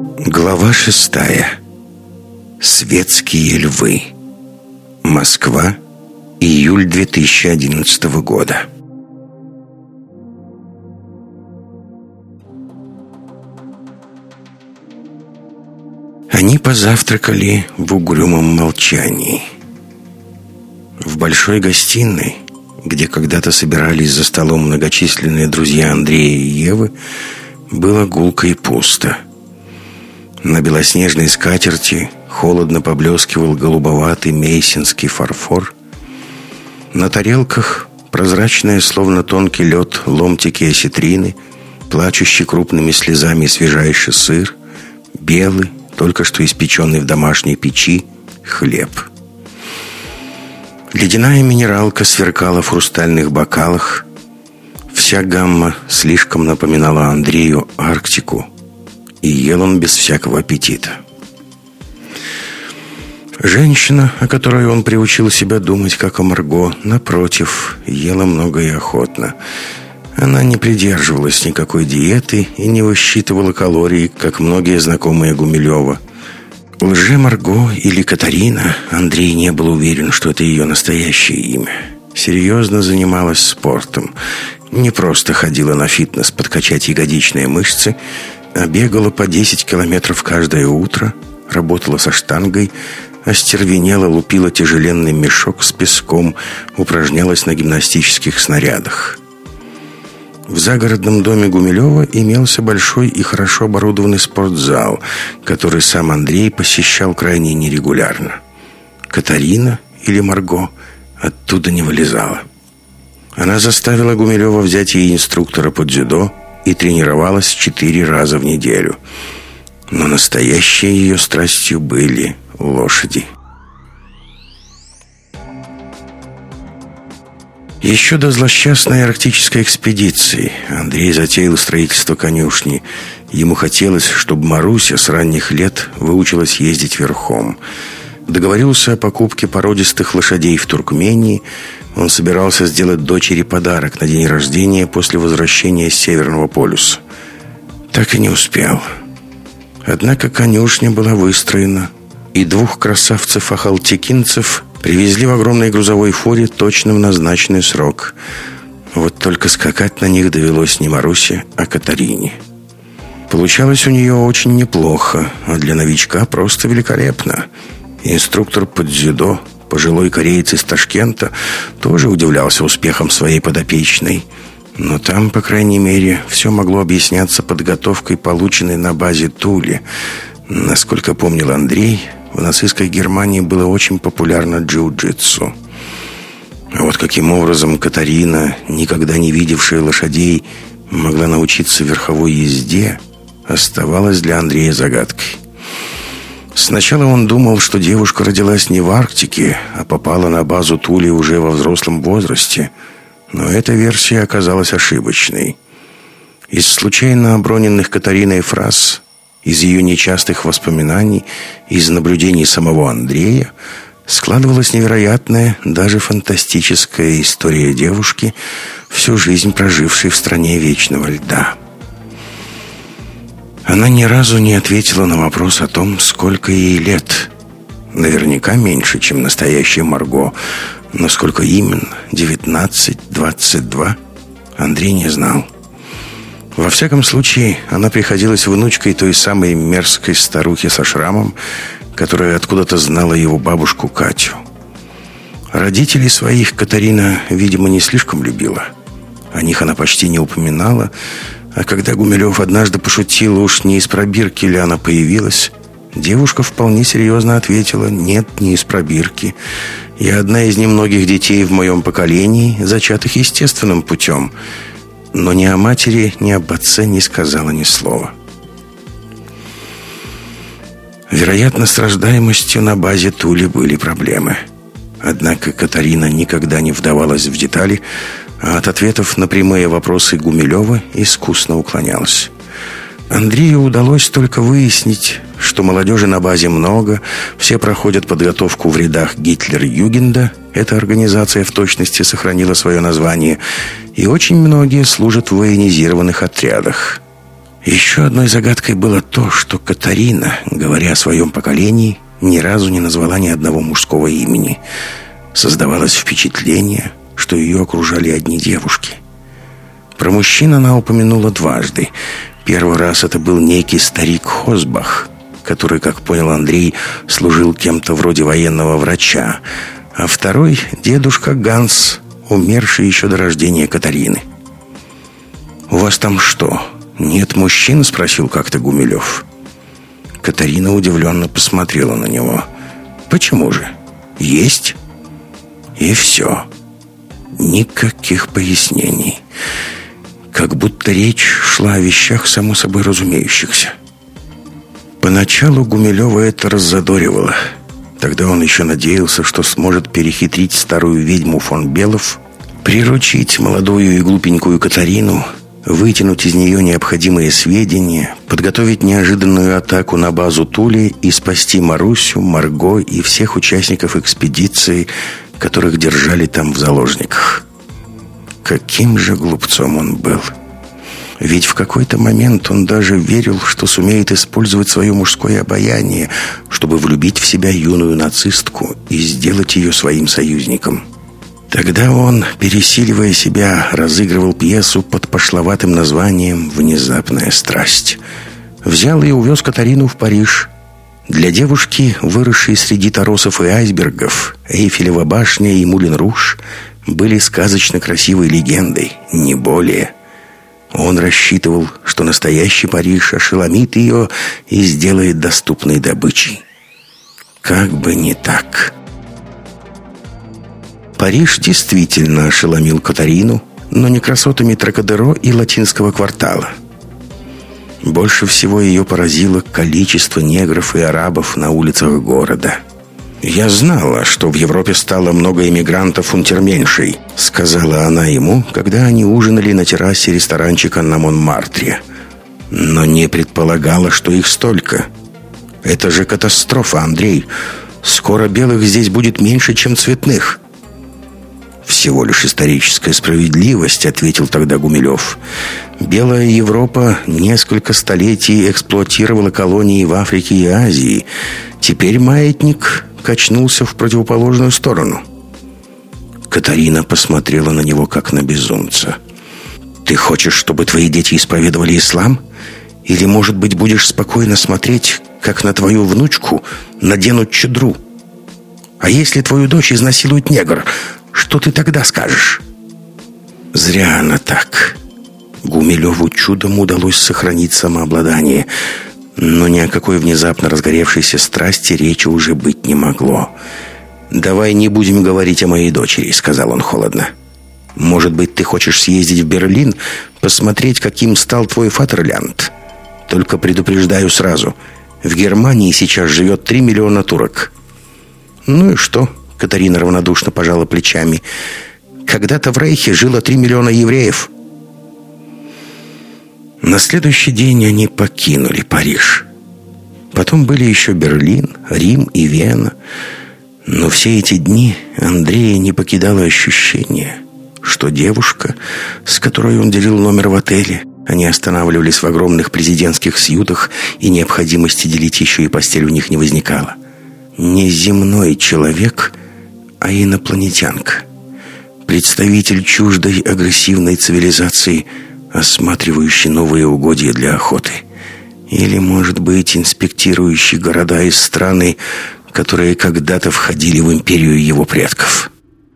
Глава 6. Светские львы. Москва. Июль 2011 года. Они позавтракали в угрюмом молчании. В большой гостиной, где когда-то собирались за столом многочисленные друзья Андрея и Евы, было гулко и пусто. На белоснежной скатерти холодно поблескивал голубоватый мейсинский фарфор. На тарелках прозрачные, словно тонкий лед, ломтики осетрины, плачущий крупными слезами свежайший сыр, белый, только что испеченный в домашней печи, хлеб. Ледяная минералка сверкала в хрустальных бокалах. Вся гамма слишком напоминала Андрею Арктику, и ел он без всякого аппетита. Женщина, о которой он приучил себя думать как о Марго, напротив, ела много и охотно. Она не придерживалась никакой диеты и не высчитывала калорий, как многие знакомые Гумилева. Лже-Марго или Катарина, Андрей не был уверен, что это ее настоящее имя. Серьезно занималась спортом. Не просто ходила на фитнес подкачать ягодичные мышцы, а бегала по 10 километров каждое утро, работала со штангой, остервенела, лупила тяжеленный мешок с песком, упражнялась на гимнастических снарядах. В загородном доме Гумилева имелся большой и хорошо оборудованный спортзал, который сам Андрей посещал крайне нерегулярно. Катарина или Марго оттуда не вылезала. Она заставила Гумилева взять ей инструктора по дзюдо и тренировалась 4 раза в неделю. Но настоящей ее страстью были лошади. Еще до злосчастной арктической экспедиции Андрей затеял строительство конюшни. Ему хотелось, чтобы Маруся с ранних лет выучилась ездить верхом. Договорился о покупке породистых лошадей в Туркмении. Он собирался сделать дочери подарок на день рождения после возвращения с Северного полюса. Так и не успел. Однако конюшня была выстроена, и 2 красавцев-ахалтекинцев привезли в огромной грузовой фуре точно в назначенный срок. Вот только скакать на них довелось не Марусе, а Катарине. Получалось у нее очень неплохо, а для новичка просто великолепно. Инструктор по дзюдо, пожилой кореец из Ташкента, тоже удивлялся успехом своей подопечной. Но там, по крайней мере, все могло объясняться подготовкой, полученной на базе Тули. Насколько помнил Андрей, в нацистской Германии было очень популярно джиу-джитсу. А вот каким образом Катарина, никогда не видевшая лошадей, могла научиться верховой езде, оставалось для Андрея загадкой. Сначала он думал, что девушка родилась не в Арктике, а попала на базу Тули уже во взрослом возрасте. Но эта версия оказалась ошибочной. Из случайно оброненных Катариной фраз, из ее нечастых воспоминаний, из наблюдений самого Андрея складывалась невероятная, даже фантастическая история девушки, всю жизнь прожившей в стране вечного льда. Она ни разу не ответила на вопрос о том, сколько ей лет. Наверняка меньше, чем настоящая Марго, но сколько именно, 19, 22, Андрей не знал. Во всяком случае, она приходилась внучкой той самой мерзкой старухи со шрамом, которая откуда-то знала его бабушку Катю. Родителей своих Катарина, видимо, не слишком любила. О них она почти не упоминала, а когда Гумилев однажды пошутил, уж не из пробирки ли она появилась, девушка вполне серьезно ответила: «Нет, не из пробирки. Я одна из немногих детей в моем поколении, зачатых естественным путем». Но ни о матери, ни об отце не сказала ни слова. Вероятно, с рождаемостью на базе Тули были проблемы. Однако Катарина никогда не вдавалась в детали, а от ответов на прямые вопросы Гумилева искусно уклонялась. Андрею удалось только выяснить, что молодежи на базе много, все проходят подготовку в рядах Гитлер-Югенда, эта организация в точности сохранила свое название, и очень многие служат в военизированных отрядах. Еще одной загадкой было то, что Катарина, говоря о своем поколении, ни разу не назвала ни одного мужского имени. Создавалось впечатление, что ее окружали одни девушки. Про мужчин она упомянула дважды. Первый раз это был некий старик Хосбах, который, как понял Андрей, служил кем-то вроде военного врача, а второй — дедушка Ганс, умерший еще до рождения Катарины. «У вас там что, нет мужчин?» — спросил как-то Гумилев. Катарина удивленно посмотрела на него. «Почему же? Есть?» И все. Никаких пояснений. Как будто речь шла о вещах само собой разумеющихся. Поначалу Гумилева это раззадоривало. Тогда он еще надеялся, что сможет перехитрить старую ведьму фон Белов, приручить молодую и глупенькую Катарину, вытянуть из нее необходимые сведения, подготовить неожиданную атаку на базу Тули и спасти Марусю, Марго и всех участников экспедиции, которых держали там в заложниках. Каким же глупцом он был! Ведь в какой-то момент он даже верил, что сумеет использовать свое мужское обаяние, чтобы влюбить в себя юную нацистку и сделать ее своим союзником. Тогда он, пересиливая себя, разыгрывал пьесу под пошловатым названием «Внезапная страсть». Взял и увез Катарину в Париж. Для девушки, выросшей среди торосов и айсбергов, Эйфелева башня и Мулен-Руж были сказочно красивой легендой, не более. Он рассчитывал, что настоящий Париж ошеломит ее и сделает доступной добычей. Как бы не так. Париж действительно ошеломил Катарину, но не красотами Трокадеро и Латинского квартала. Больше всего ее поразило количество негров и арабов на улицах города. «Я знала, что в Европе стало много эмигрантов-унтерменшей», — сказала она ему, когда они ужинали на террасе ресторанчика на Монмартре. «Но не предполагала, что их столько. Это же катастрофа, Андрей. Скоро белых здесь будет меньше, чем цветных». «Всего лишь историческая справедливость», — ответил тогда Гумилев. «Белая Европа несколько столетий эксплуатировала колонии в Африке и Азии. Теперь маятник качнулся в противоположную сторону». Катарина посмотрела на него, как на безумца. «Ты хочешь, чтобы твои дети исповедовали ислам? Или, может быть, будешь спокойно смотреть, как на твою внучку наденут чадру? А если твою дочь изнасилует негр, что ты тогда скажешь?» Зря она так. Гумилеву чудом удалось сохранить самообладание, но ни о какой внезапно разгоревшейся страсти речи уже быть не могло. «Давай не будем говорить о моей дочери», — сказал он холодно. «Может быть, ты хочешь съездить в Берлин, посмотреть, каким стал твой Фатерлянд? Только предупреждаю сразу, в Германии сейчас живет 3 миллиона турок». «Ну и что?» — Катарина равнодушно пожала плечами. «Когда-то в Рейхе жило 3 миллиона евреев». На следующий день они покинули Париж. Потом были еще Берлин, Рим и Вена. Но все эти дни Андрея не покидало ощущение, что девушка, с которой он делил номер в отеле, они останавливались в огромных президентских сьютах, и необходимости делить еще и постель у них не возникало. Не земной человек, а инопланетянка. Представитель чуждой агрессивной цивилизации, осматривающий новые угодья для охоты. Или, может быть, инспектирующий города и страны, которые когда-то входили в империю его предков.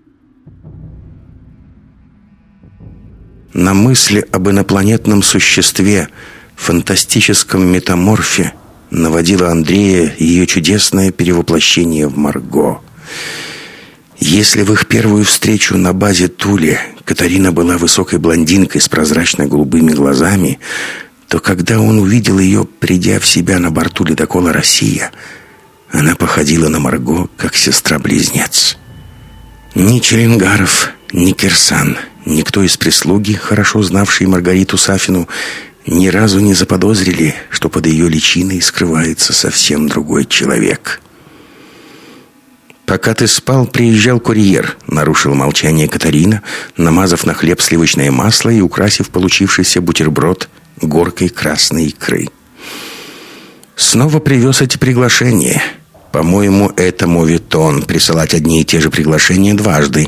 На мысли об инопланетном существе, фантастическом метаморфе, наводило Андрея ее чудесное перевоплощение в Марго. Если в их первую встречу на базе Тули Катарина была высокой блондинкой с прозрачно-голубыми глазами, то когда он увидел ее, придя в себя на борту ледокола «Россия», она походила на Марго, как сестра-близнец. Ни Челенгаров, ни Кирсан, никто из прислуги, хорошо знавший Маргариту Сафину, ни разу не заподозрили, что под ее личиной скрывается совсем другой человек. «Пока ты спал, приезжал курьер», — нарушил молчание Катарина, намазав на хлеб сливочное масло и украсив получившийся бутерброд горкой красной икры. Снова привез эти приглашения. По-моему, это моветон — присылать одни и те же приглашения дважды.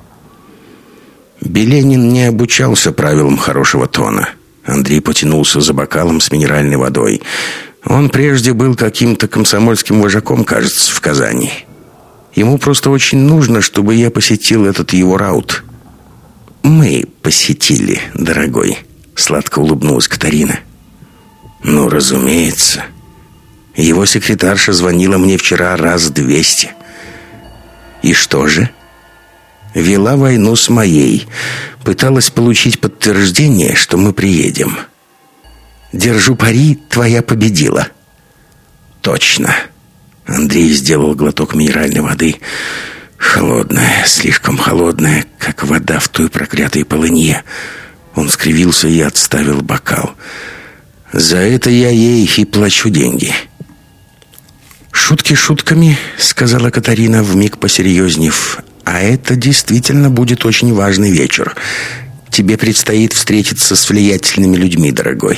Беленин не обучался правилам хорошего тона. Андрей потянулся за бокалом с минеральной водой. Он прежде был каким-то комсомольским вожаком, кажется, в Казани. Ему просто очень нужно, чтобы я посетил этот его раут. «Мы посетили, дорогой», — сладко улыбнулась Катарина. «Ну, разумеется. Его секретарша звонила мне вчера раз 200. И что же? Вела войну с моей. Пыталась получить подтверждение, что мы приедем. Держу пари, твоя победила». «Точно». Андрей сделал глоток минеральной воды. Холодная, слишком холодная, как вода в той проклятой полынье. Он скривился и отставил бокал. «За это я ей и плачу деньги». «Шутки шутками», — сказала Катарина, вмиг посерьезнев. «А это действительно будет очень важный вечер. Тебе предстоит встретиться с влиятельными людьми, дорогой».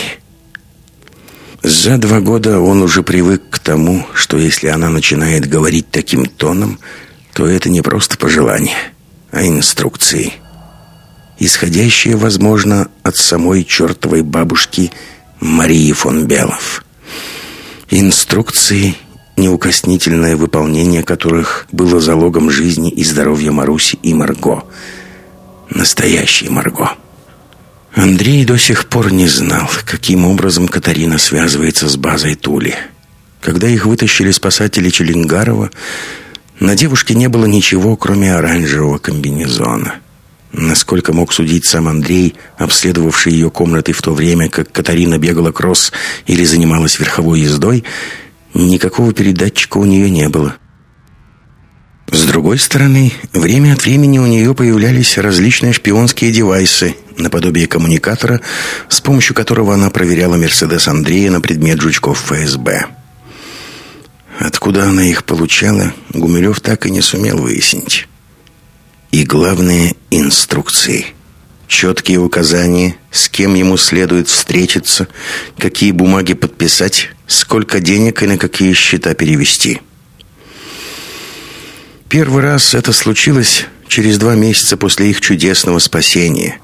За 2 года он уже привык к тому, что если она начинает говорить таким тоном, то это не просто пожелания, а инструкции, исходящие, возможно, от самой чертовой бабушки Марии фон Белов. Инструкции, неукоснительное выполнение которых было залогом жизни и здоровья Маруси и Марго. Настоящей Марго. Андрей до сих пор не знал, каким образом Катарина связывается с базой Тули. Когда их вытащили спасатели Челенгарова, на девушке не было ничего, кроме оранжевого комбинезона. Насколько мог судить сам Андрей, обследовавший ее комнаты в то время, как Катарина бегала кросс или занималась верховой ездой, никакого передатчика у нее не было. С другой стороны, время от времени у нее появлялись различные шпионские девайсы, наподобие коммуникатора, с помощью которого она проверяла «Мерседес» Андрея на предмет жучков ФСБ. Откуда она их получала, Гумилев так и не сумел выяснить. И главное — инструкции. Четкие указания, с кем ему следует встретиться, какие бумаги подписать, сколько денег и на какие счета перевести. Первый раз это случилось через 2 месяца после их чудесного спасения.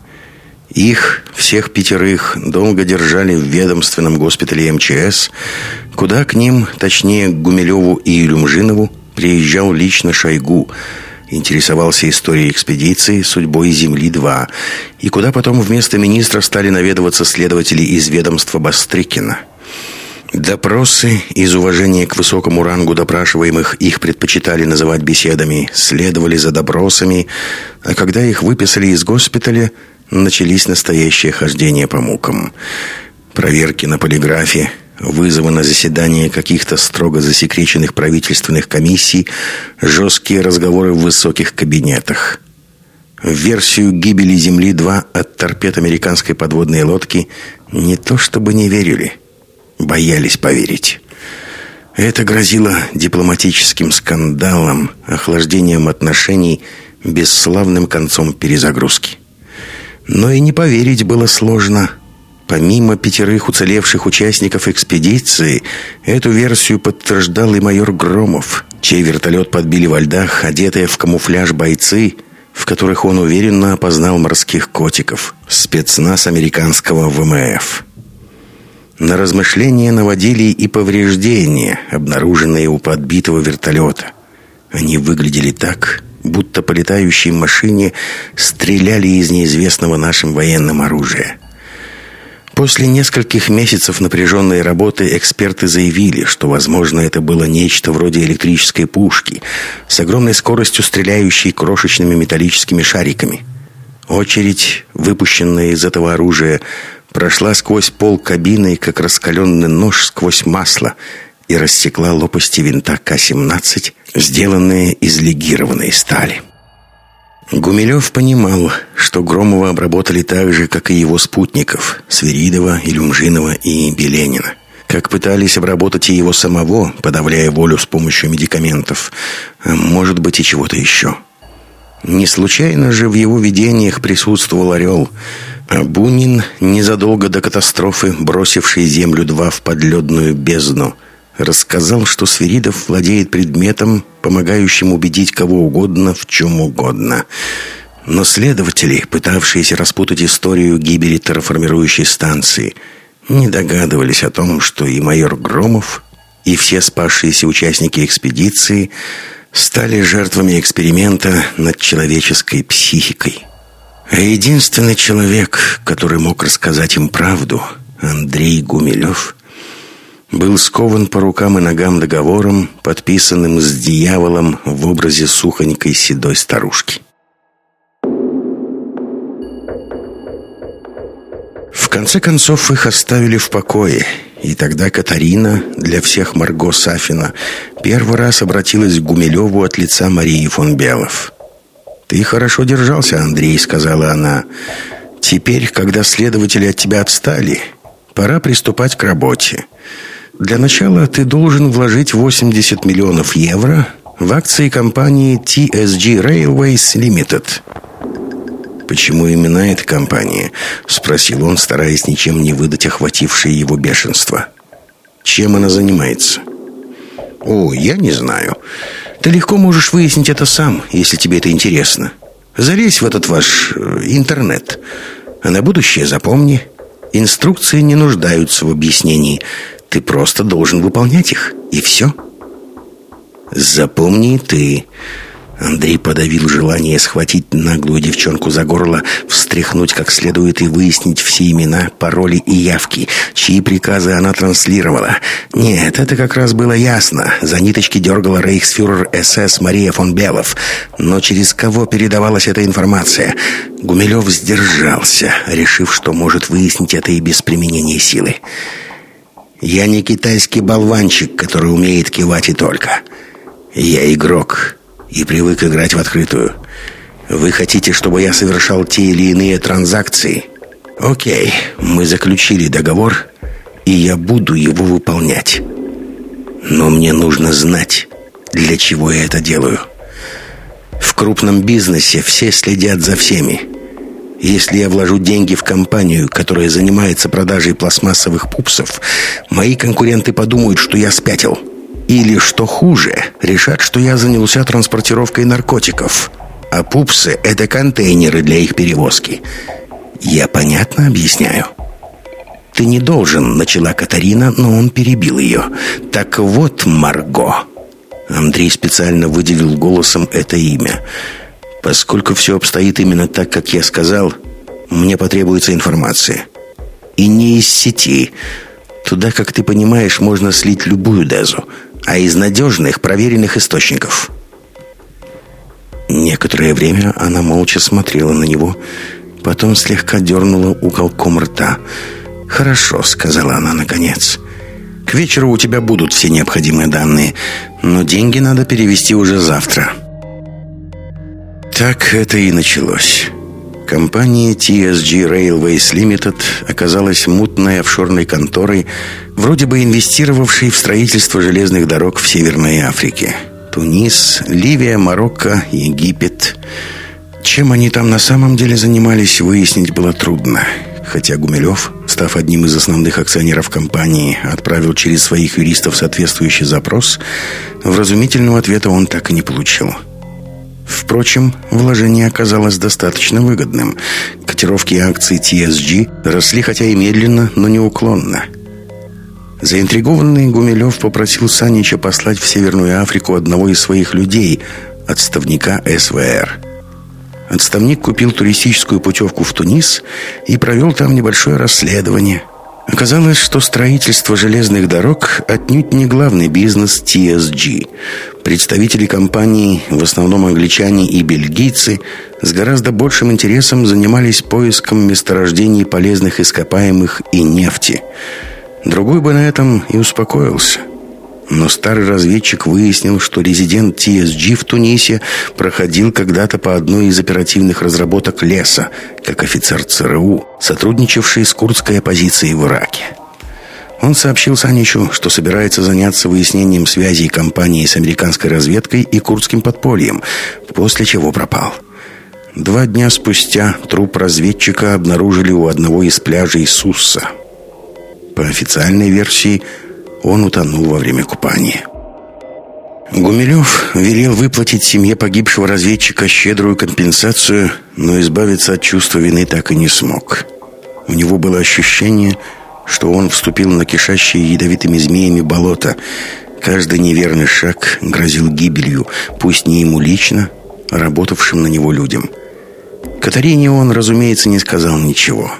Их, всех 5, долго держали в ведомственном госпитале МЧС, куда к ним, точнее к Гумилеву и Илюмжинову, приезжал лично Шойгу, интересовался историей экспедиции, судьбой Земли-2, и куда потом вместо министра стали наведываться следователи из ведомства Бастрыкина. Допросы, из уважения к высокому рангу допрашиваемых, их предпочитали называть беседами, следовали за допросами, а когда их выписали из госпиталя, начались настоящие хождения по мукам. Проверки на полиграфе, вызовы на заседание каких-то строго засекреченных правительственных комиссий, жесткие разговоры в высоких кабинетах. В версию гибели Земли-2 от торпед американской подводной лодки не то чтобы не верили, боялись поверить. Это грозило дипломатическим скандалом, охлаждением отношений, бесславным концом перезагрузки. Но и не поверить было сложно. Помимо 5 уцелевших участников экспедиции, эту версию подтверждал и майор Громов, чей вертолет подбили во льдах одетые в камуфляж бойцы, в которых он уверенно опознал морских котиков, спецназ американского ВМФ. На размышления наводили и повреждения, обнаруженные у подбитого вертолета. Они выглядели так, будто по летающей машине стреляли из неизвестного нашим военным оружия. После нескольких месяцев напряженной работы эксперты заявили, что, возможно, это было нечто вроде электрической пушки, с огромной скоростью стреляющей крошечными металлическими шариками. Очередь, выпущенная из этого оружия, прошла сквозь пол кабины, как раскаленный нож сквозь масло, и рассекла лопасти винта К-17, сделанные из легированной стали. Гумилев понимал, что Громова обработали так же, как и его спутников Свиридова, Илюмжинова и Беленина. Как пытались обработать и его самого, подавляя волю с помощью медикаментов, а может быть и чего-то еще. Не случайно же в его видениях присутствовал орел. А Бунин, незадолго до катастрофы, бросивший Землю-2 в подледную бездну, рассказал, что Свиридов владеет предметом, помогающим убедить кого угодно в чем угодно. Но следователи, пытавшиеся распутать историю гибели терраформирующей станции, не догадывались о том, что и майор Громов, и все спасшиеся участники экспедиции стали жертвами эксперимента над человеческой психикой. А единственный человек, который мог рассказать им правду, Андрей Гумилев, был скован по рукам и ногам договором, подписанным с дьяволом в образе сухонькой седой старушки. В конце концов их оставили в покое, и тогда Катарина, для всех Марго Сафина, первый раз обратилась к Гумилеву от лица Марии фон Белов. «Ты хорошо держался, Андрей», — сказала она. «Теперь, когда следователи от тебя отстали, пора приступать к работе. Для начала ты должен вложить 80 миллионов евро в акции компании TSG Railways Limited». «Почему именно эта компания?» — спросил он, стараясь ничем не выдать охватившее его бешенство. «Чем она занимается?» «О, я не знаю. Ты легко можешь выяснить это сам, если тебе это интересно. Залезь в этот ваш интернет. А на будущее запомни, инструкции не нуждаются в объяснении. Ты просто должен выполнять их, и все». «Запомни и ты». Андрей подавил желание схватить наглую девчонку за горло, встряхнуть как следует и выяснить все имена, пароли и явки, чьи приказы она транслировала. Нет, это как раз было ясно. За ниточки дергала рейхсфюрер СС Мария фон Белов. Но через кого передавалась эта информация? Гумилев сдержался, решив, что может выяснить это и без применения силы. «Я не китайский болванчик, который умеет кивать и только. Я игрок и привык играть в открытую. Вы хотите, чтобы я совершал те или иные транзакции? Окей, мы заключили договор, и я буду его выполнять. Но мне нужно знать, для чего я это делаю. В крупном бизнесе все следят за всеми. Если я вложу деньги в компанию, которая занимается продажей пластмассовых пупсов, мои конкуренты подумают, что я спятил. Или, что хуже, решат, что я занялся транспортировкой наркотиков. А пупсы — это контейнеры для их перевозки. Я понятно объясняю?» «Ты не должен», — начала Катарина, но он перебил ее. «Так вот, Марго». Андрей специально выделил голосом это имя. «Поскольку все обстоит именно так, как я сказал, мне потребуется информация. И не из сети. Туда, как ты понимаешь, можно слить любую дезу, а из надежных, проверенных источников». Некоторое время она молча смотрела на него, потом слегка дернула уголком рта. «Хорошо», — сказала она наконец. «К вечеру у тебя будут все необходимые данные, но деньги надо перевести уже завтра». Так это и началось. Компания TSG Railways Limited оказалась мутной офшорной конторой, вроде бы инвестировавшей в строительство железных дорог в Северной Африке. Тунис, Ливия, Марокко, Египет. Чем они там на самом деле занимались, выяснить было трудно. Хотя Гумилев, став одним из основных акционеров компании, отправил через своих юристов соответствующий запрос, вразумительного ответа он так и не получил. Впрочем, вложение оказалось достаточно выгодным. Котировки акций TSG росли хотя и медленно, но неуклонно. Заинтригованный Гумилев попросил Санича послать в Северную Африку одного из своих людей, отставника СВР. Отставник купил туристическую путевку в Тунис и провел там небольшое расследование. Оказалось, что строительство железных дорог отнюдь не главный бизнес TSG. Представители компании, в основном англичане и бельгийцы, с гораздо большим интересом занимались поиском месторождений полезных ископаемых и нефти. Другой бы на этом и успокоился. Но старый разведчик выяснил, что резидент TSG в Тунисе проходил когда-то по одной из оперативных разработок леса, как офицер ЦРУ, сотрудничавший с курдской оппозицией в Ираке. Он сообщил Саничу, что собирается заняться выяснением связей компании с американской разведкой и курдским подпольем, после чего пропал. 2 дня спустя труп разведчика обнаружили у одного из пляжей Сусса. По официальной версии, он утонул во время купания. Гумилев велел выплатить семье погибшего разведчика щедрую компенсацию, но избавиться от чувства вины так и не смог. У него было ощущение, что он вступил на кишащее ядовитыми змеями болото. Каждый неверный шаг грозил гибелью, пусть не ему лично, а работавшим на него людям. Катарине он, разумеется, не сказал ничего.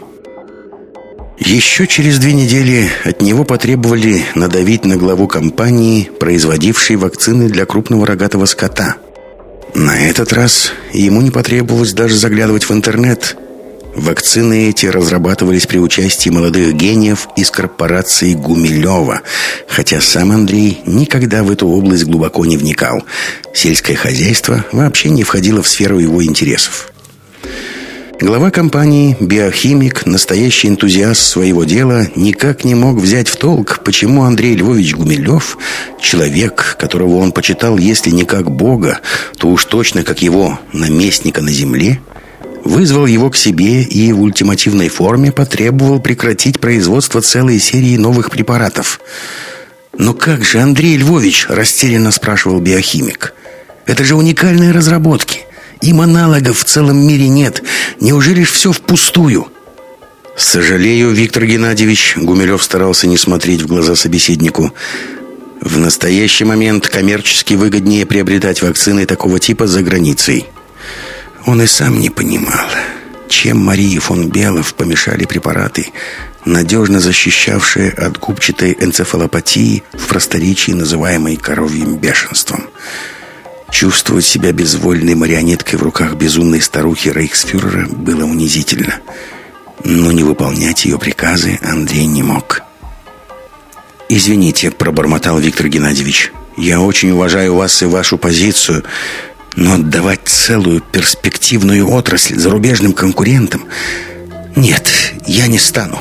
Еще через 2 недели от него потребовали надавить на главу компании, производившей вакцины для крупного рогатого скота. На этот раз ему не потребовалось даже заглядывать в интернет. Вакцины эти разрабатывались при участии молодых гениев из корпорации Гумилева, хотя сам Андрей никогда в эту область глубоко не вникал. Сельское хозяйство вообще не входило в сферу его интересов. Глава компании, биохимик, настоящий энтузиаст своего дела, никак не мог взять в толк, почему Андрей Львович Гумилев, человек, которого он почитал, если не как бога, то уж точно как его наместника на земле, вызвал его к себе и в ультимативной форме потребовал прекратить производство целой серии новых препаратов. «Но как же, Андрей Львович?» – растерянно спрашивал биохимик. «Это же уникальные разработки. Им аналогов в целом мире нет. Неужели ж все впустую?» «Сожалею, Виктор Геннадьевич», — Гумилев старался не смотреть в глаза собеседнику, «в настоящий момент коммерчески выгоднее приобретать вакцины такого типа за границей». Он и сам не понимал, чем Марии фон Белов помешали препараты, надежно защищавшие от губчатой энцефалопатии, в просторечии называемой коровьим бешенством. Чувствовать себя безвольной марионеткой в руках безумной старухи рейхсфюрера было унизительно. Но не выполнять ее приказы Андрей не мог. «Извините», — пробормотал Виктор Геннадьевич, «я очень уважаю вас и вашу позицию, но отдавать целую перспективную отрасль зарубежным конкурентам... Нет, я не стану».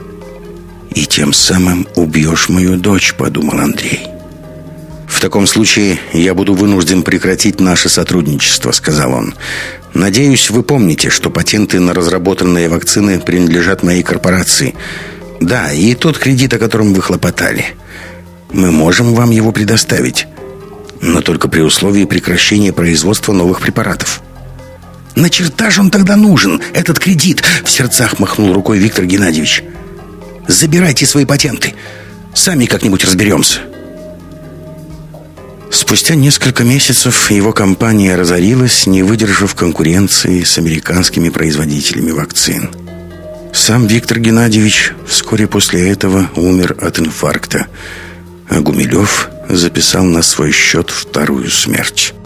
«И тем самым убьешь мою дочь», — подумал Андрей. «В таком случае я буду вынужден прекратить наше сотрудничество», — сказал он. «Надеюсь, вы помните, что патенты на разработанные вакцины принадлежат моей корпорации. Да, и тот кредит, о котором вы хлопотали. Мы можем вам его предоставить, но только при условии прекращения производства новых препаратов». «На черта же он тогда нужен, этот кредит?» — в сердцах махнул рукой Виктор Геннадьевич. «Забирайте свои патенты. Сами как-нибудь разберемся». Спустя несколько месяцев его компания разорилась, не выдержав конкуренции с американскими производителями вакцин. Сам Виктор Геннадьевич вскоре после этого умер от инфаркта, а Гумилев записал на свой счет вторую смерть.